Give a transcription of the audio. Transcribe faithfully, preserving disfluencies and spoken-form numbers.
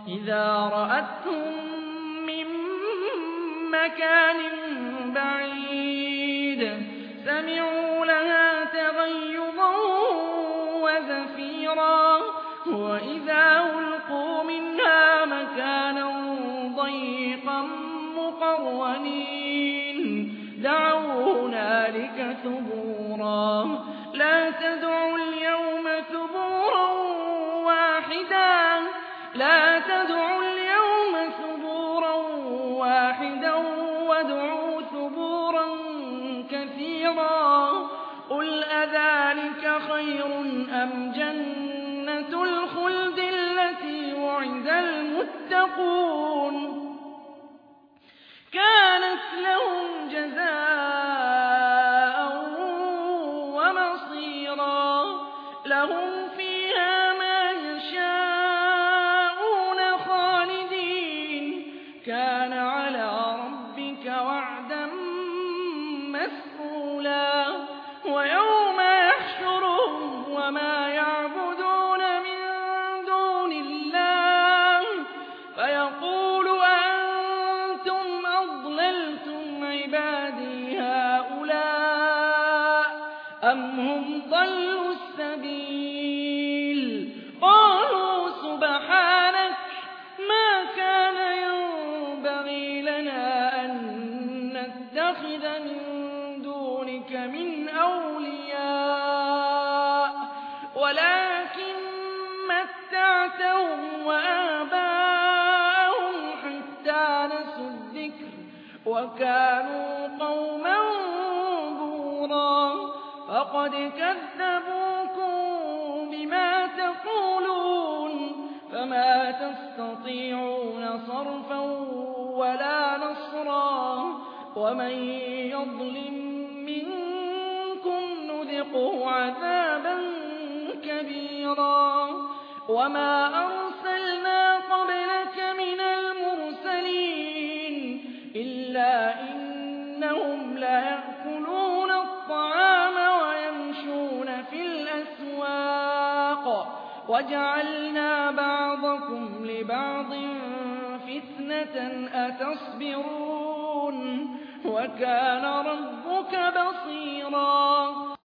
إِذَا رَأَتْهُم مِّن مَّكَانٍ بَعِيدٍ سَمِعُوا لَهَا تَغَيُّظًا وَزَفِيرًا وَإِذَا أُلْقُوا مِنْهَا مَكَانًا ضَيِّقًا مُّقَرَّنِينَ دَعَوْا هُنَالِكَ ثُبُورًا لَا تَدْعُوا الْيَوْمَ ثُبُورًا وَاحِدًا لا تدعوا اليوم ثبورا واحدا وادعوا ثبورا كثيرا قل أذلك خير أم جنة الخلد التي وعد المتقون كانت لهم جزاء ومصيرا لهم فيها ما يشاءون خالدين كان على ربك وعدا مسئولا ويوم يحشرهم وما يعبدون من دون الله فيقول أأنتم أضللتم عبادي هؤلاء أم هم ضلوا السبيل قالوا سبحانك ما كان ينبغي لنا أن نتخذ من دونك من أولياء ولكن متعتهم وآباءهم حتى نسوا الذكر وكانوا قوما بورا فقد كذبوكم بما تقولون فما تستطيعون صرفا ولا نصرا ومن يظلم منكم نذقه عذابا كبيرا وما أرسلنا قبلك من المرسلين إلا إنهم ليأكلون الطعام ويمشون في الأسواق وجعلنا بعضكم لبعض فتنة أتصبرون وكان ربك بصيرا